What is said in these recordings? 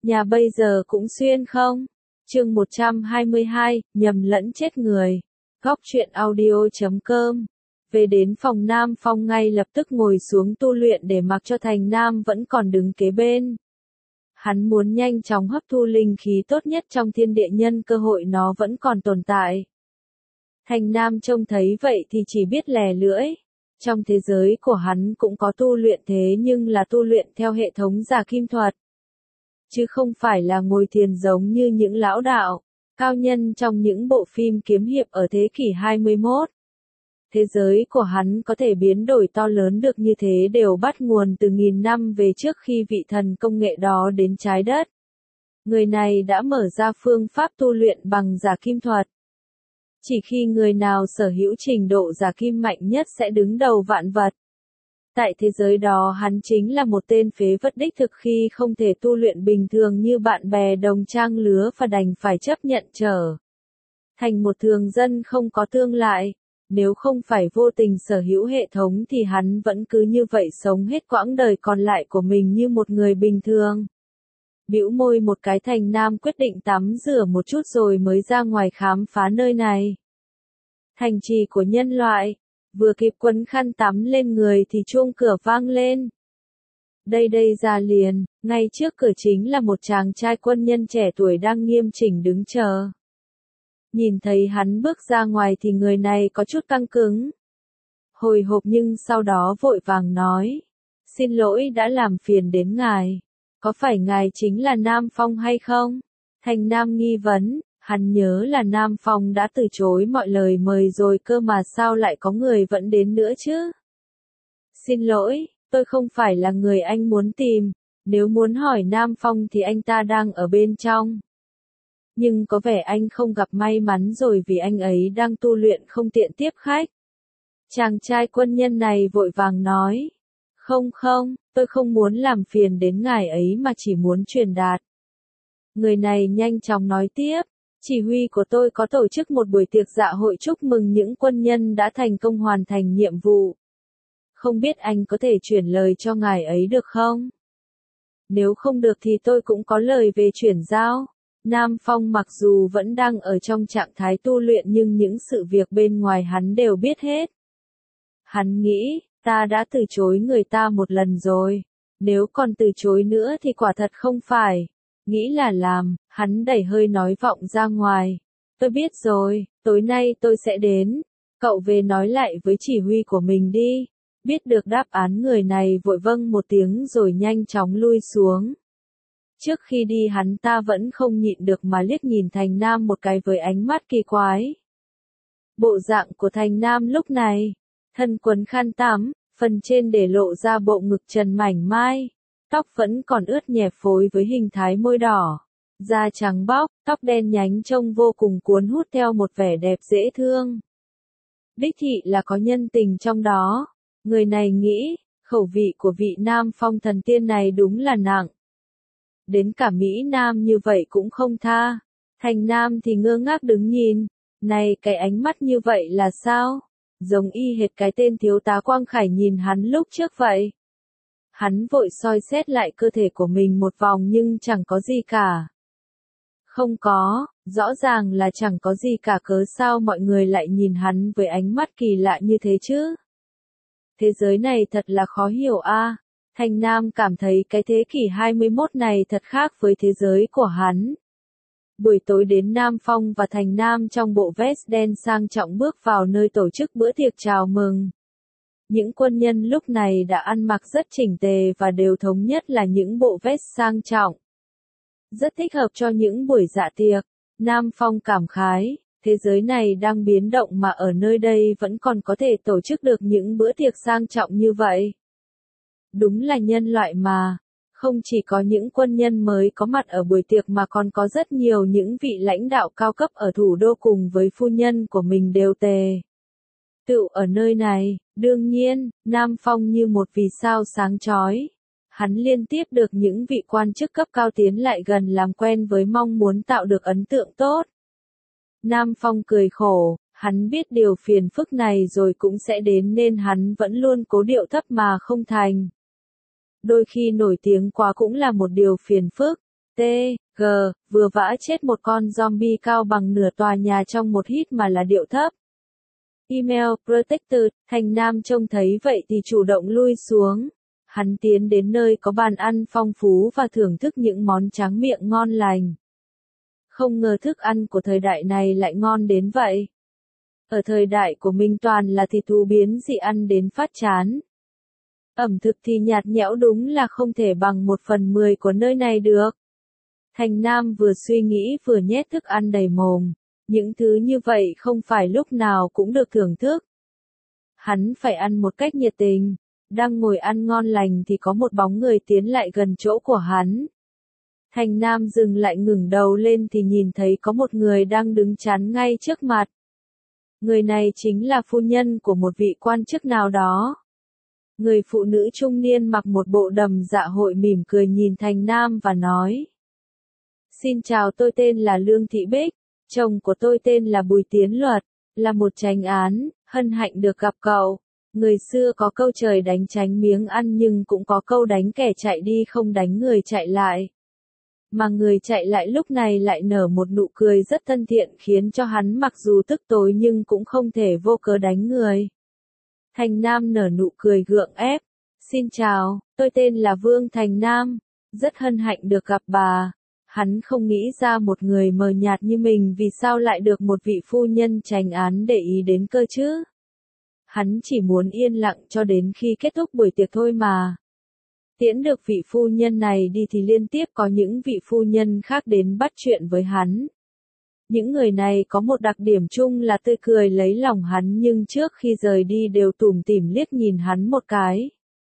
Nhà bây giờ cũng xuyên không? Chương 122, nhầm lẫn chết người. Góc truyện audio.com. Về đến phòng Nam Phong ngay lập tức ngồi xuống tu luyện để mặc cho Thành Nam vẫn còn đứng kế bên. Hắn muốn nhanh chóng hấp thu linh khí tốt nhất trong thiên địa nhân cơ hội nó vẫn còn tồn tại. Thành Nam trông thấy vậy thì chỉ biết lè lưỡi. Trong thế giới của hắn cũng có tu luyện thế nhưng là tu luyện theo hệ thống giả kim thuật. Chứ không phải là ngồi thiền giống như những lão đạo, cao nhân trong những bộ phim kiếm hiệp ở thế kỷ 21. Thế giới của hắn có thể biến đổi to lớn được như thế đều bắt nguồn từ nghìn năm về trước khi vị thần công nghệ đó đến trái đất. Người này đã mở ra phương pháp tu luyện bằng giả kim thuật. Chỉ khi người nào sở hữu trình độ giả kim mạnh nhất sẽ đứng đầu vạn vật. Tại thế giới đó hắn chính là một tên phế vật đích thực khi không thể tu luyện bình thường như bạn bè đồng trang lứa và đành phải chấp nhận trở thành một thường dân không có tương lai. Nếu không phải vô tình sở hữu hệ thống thì hắn vẫn cứ như vậy sống hết quãng đời còn lại của mình như một người bình thường. Bĩu môi một cái Thành Nam quyết định tắm rửa một chút rồi mới ra ngoài khám phá nơi này. Thành trì của nhân loại. Vừa kịp quấn khăn tắm lên người thì chuông cửa vang lên. Đây ra liền, ngay trước cửa chính là một chàng trai quân nhân trẻ tuổi đang nghiêm chỉnh đứng chờ. Nhìn thấy hắn bước ra ngoài thì người này có chút căng cứng. Hồi hộp nhưng sau đó vội vàng nói. Xin lỗi đã làm phiền đến ngài. Có phải ngài chính là Nam Phong hay không? Thành Nam nghi vấn. Hắn nhớ là Nam Phong đã từ chối mọi lời mời rồi cơ mà sao lại có người vẫn đến nữa chứ? Xin lỗi, tôi không phải là người anh muốn tìm, nếu muốn hỏi Nam Phong thì anh ta đang ở bên trong. Nhưng có vẻ anh không gặp may mắn rồi vì anh ấy đang tu luyện không tiện tiếp khách. Chàng trai quân nhân này vội vàng nói. Không, tôi không muốn làm phiền đến ngài ấy mà chỉ muốn truyền đạt. Người này nhanh chóng nói tiếp. Chỉ huy của tôi có tổ chức một buổi tiệc dạ hội chúc mừng những quân nhân đã thành công hoàn thành nhiệm vụ. Không biết anh có thể chuyển lời cho ngài ấy được không? Nếu không được thì tôi cũng có lời về chuyển giao. Nam Phong mặc dù vẫn đang ở trong trạng thái tu luyện nhưng những sự việc bên ngoài hắn đều biết hết. Hắn nghĩ, ta đã từ chối người ta một lần rồi. Nếu còn từ chối nữa thì quả thật không phải. Nghĩ là làm, hắn đẩy hơi nói vọng ra ngoài. Tôi biết rồi, tối nay tôi sẽ đến. Cậu về nói lại với chỉ huy của mình đi. Biết được đáp án người này vội vâng một tiếng rồi nhanh chóng lui xuống. Trước khi đi hắn ta vẫn không nhịn được mà liếc nhìn Thành Nam một cái với ánh mắt kỳ quái. Bộ dạng của Thành Nam lúc này, thân quấn khăn tắm, phần trên để lộ ra bộ ngực trần mảnh mai. Tóc vẫn còn ướt nhẹp phối với hình thái môi đỏ, da trắng bóc, tóc đen nhánh trông vô cùng cuốn hút theo một vẻ đẹp dễ thương. Đích thị là có nhân tình trong đó. Người này nghĩ, khẩu vị của vị Nam Phong thần tiên này đúng là nặng. Đến cả Mỹ Nam như vậy cũng không tha. Thành Nam thì ngơ ngác đứng nhìn. Này cái ánh mắt như vậy là sao? Giống y hệt cái tên thiếu tá Quang Khải nhìn hắn lúc trước vậy. Hắn vội soi xét lại cơ thể của mình một vòng nhưng chẳng có gì cả. Không có, rõ ràng là chẳng có gì cả cớ sao mọi người lại nhìn hắn với ánh mắt kỳ lạ như thế chứ? Thế giới này thật là khó hiểu a. Thành Nam cảm thấy cái thế kỷ 21 này thật khác với thế giới của hắn. Buổi tối đến Nam Phong và Thành Nam trong bộ vest đen sang trọng bước vào nơi tổ chức bữa tiệc chào mừng. Những quân nhân lúc này đã ăn mặc rất chỉnh tề và đều thống nhất là những bộ vest sang trọng. Rất thích hợp cho những buổi dạ tiệc. Nam Phong cảm khái, thế giới này đang biến động mà ở nơi đây vẫn còn có thể tổ chức được những bữa tiệc sang trọng như vậy. Đúng là nhân loại mà. Không chỉ có những quân nhân mới có mặt ở buổi tiệc mà còn có rất nhiều những vị lãnh đạo cao cấp ở thủ đô cùng với phu nhân của mình đều tề tựu ở nơi này. Đương nhiên, Nam Phong như một vì sao sáng chói. Hắn liên tiếp được những vị quan chức cấp cao tiến lại gần làm quen với mong muốn tạo được ấn tượng tốt. Nam Phong cười khổ, hắn biết điều phiền phức này rồi cũng sẽ đến nên hắn vẫn luôn cố điệu thấp mà không thành. Đôi khi nổi tiếng quá cũng là một điều phiền phức. T, G, vừa vã chết một con zombie cao bằng nửa tòa nhà trong một hít mà là điệu thấp. Email, Protector, Thành Nam trông thấy vậy thì chủ động lui xuống. Hắn tiến đến nơi có bàn ăn phong phú và thưởng thức những món tráng miệng ngon lành. Không ngờ thức ăn của thời đại này lại ngon đến vậy. Ở thời đại của mình toàn là thịt thú biến dị ăn đến phát chán. Ẩm thực thì nhạt nhẽo đúng là không thể bằng 1/10 của nơi này được. Thành Nam vừa suy nghĩ vừa nhét thức ăn đầy mồm. Những thứ như vậy không phải lúc nào cũng được thưởng thức. Hắn phải ăn một cách nhiệt tình. Đang ngồi ăn ngon lành thì có một bóng người tiến lại gần chỗ của hắn. Thành Nam dừng lại ngẩng đầu lên thì nhìn thấy có một người đang đứng chắn ngay trước mặt. Người này chính là phu nhân của một vị quan chức nào đó. Người phụ nữ trung niên mặc một bộ đầm dạ hội mỉm cười nhìn Thành Nam và nói. Xin chào, tôi tên là Lương Thị Bích, chồng của tôi tên là Bùi Tiến Luật, là một chánh án, hân hạnh được gặp cậu. Người xưa có câu trời đánh tránh miếng ăn nhưng cũng có câu đánh kẻ chạy đi không đánh người chạy lại. Mà người chạy lại lúc này lại nở một nụ cười rất thân thiện khiến cho hắn mặc dù tức tối nhưng cũng không thể vô cớ đánh người. Thành Nam nở nụ cười gượng ép. Xin chào, tôi tên là Vương Thành Nam, rất hân hạnh được gặp bà. Hắn không nghĩ ra một người mờ nhạt như mình vì sao lại được một vị phu nhân chánh án để ý đến cơ chứ. Hắn chỉ muốn yên lặng cho đến khi kết thúc buổi tiệc thôi mà. Tiễn được vị phu nhân này đi thì liên tiếp có những vị phu nhân khác đến bắt chuyện với hắn. Những người này có một đặc điểm chung là tươi cười lấy lòng hắn nhưng trước khi rời đi đều tủm tỉm liếc nhìn hắn một cái.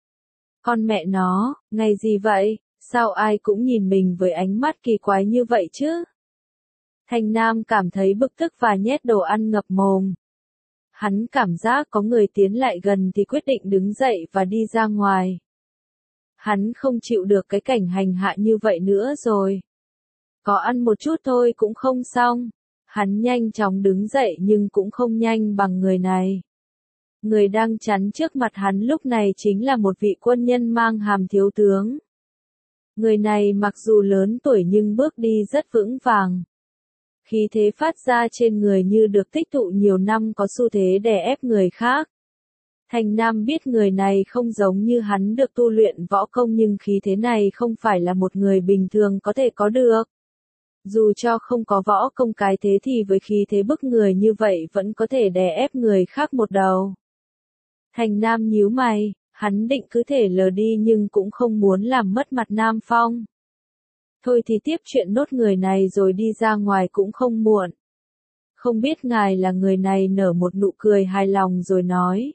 Con mẹ nó, ngày gì vậy, sao ai cũng nhìn mình với ánh mắt kỳ quái như vậy chứ? Thành Nam cảm thấy bực tức và nhét đồ ăn ngập mồm. Hắn cảm giác có người tiến lại gần thì quyết định đứng dậy và đi ra ngoài. Hắn không chịu được cái cảnh hành hạ như vậy nữa rồi. Có ăn một chút thôi cũng không xong. Hắn nhanh chóng đứng dậy nhưng cũng không nhanh bằng người này. Người đang chắn trước mặt hắn lúc này chính là một vị quân nhân mang hàm thiếu tướng. Người này mặc dù lớn tuổi nhưng bước đi rất vững vàng. Khí thế phát ra trên người như được tích tụ nhiều năm có xu thế đè ép người khác. Thành Nam biết người này không giống như hắn được tu luyện võ công nhưng khí thế này không phải là một người bình thường có thể có được. Dù cho không có võ công cái thế thì với khí thế bức người như vậy vẫn có thể đè ép người khác một đầu. Thành Nam nhíu mày, hắn định cứ thể lờ đi nhưng cũng không muốn làm mất mặt Nam Phong. Thôi thì tiếp chuyện nốt người này rồi đi ra ngoài cũng không muộn. Không biết ngài là người này nở một nụ cười hài lòng rồi nói.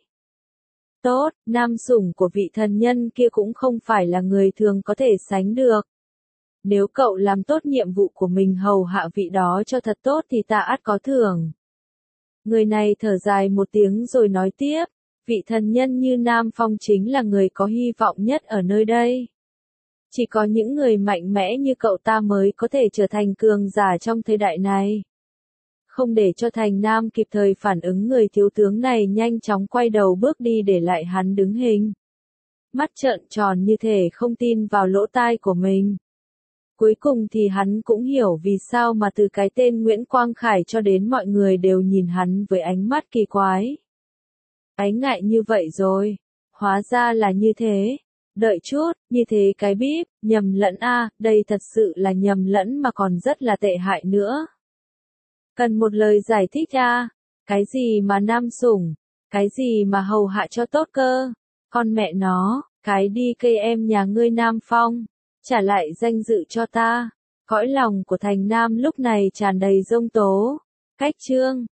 Tốt, nam sủng của vị thần nhân kia cũng không phải là người thường có thể sánh được. Nếu cậu làm tốt nhiệm vụ của mình hầu hạ vị đó cho thật tốt thì ta ắt có thưởng. Người này thở dài một tiếng rồi nói tiếp, vị thần nhân như Nam Phong chính là người có hy vọng nhất ở nơi đây. Chỉ có những người mạnh mẽ như cậu ta mới có thể trở thành cường giả trong thời đại này. Không để cho Thành Nam kịp thời phản ứng người thiếu tướng này nhanh chóng quay đầu bước đi để lại hắn đứng hình. Mắt trợn tròn như thể không tin vào lỗ tai của mình. Cuối cùng thì hắn cũng hiểu vì sao mà từ cái tên Nguyễn Quang Khải cho đến mọi người đều nhìn hắn với ánh mắt kỳ quái. Ái ngại như vậy rồi. Hóa ra là như thế. Đợi chút, như thế cái bíp, nhầm lẫn a, đây thật sự là nhầm lẫn mà còn rất là tệ hại nữa. Cần một lời giải thích a, cái gì mà nam sủng, cái gì mà hầu hạ cho tốt cơ, con mẹ nó, cái đi cây em nhà ngươi Nam Phong, trả lại danh dự cho ta. Cõi lòng của Thành Nam lúc này tràn đầy giông tố. Cách chương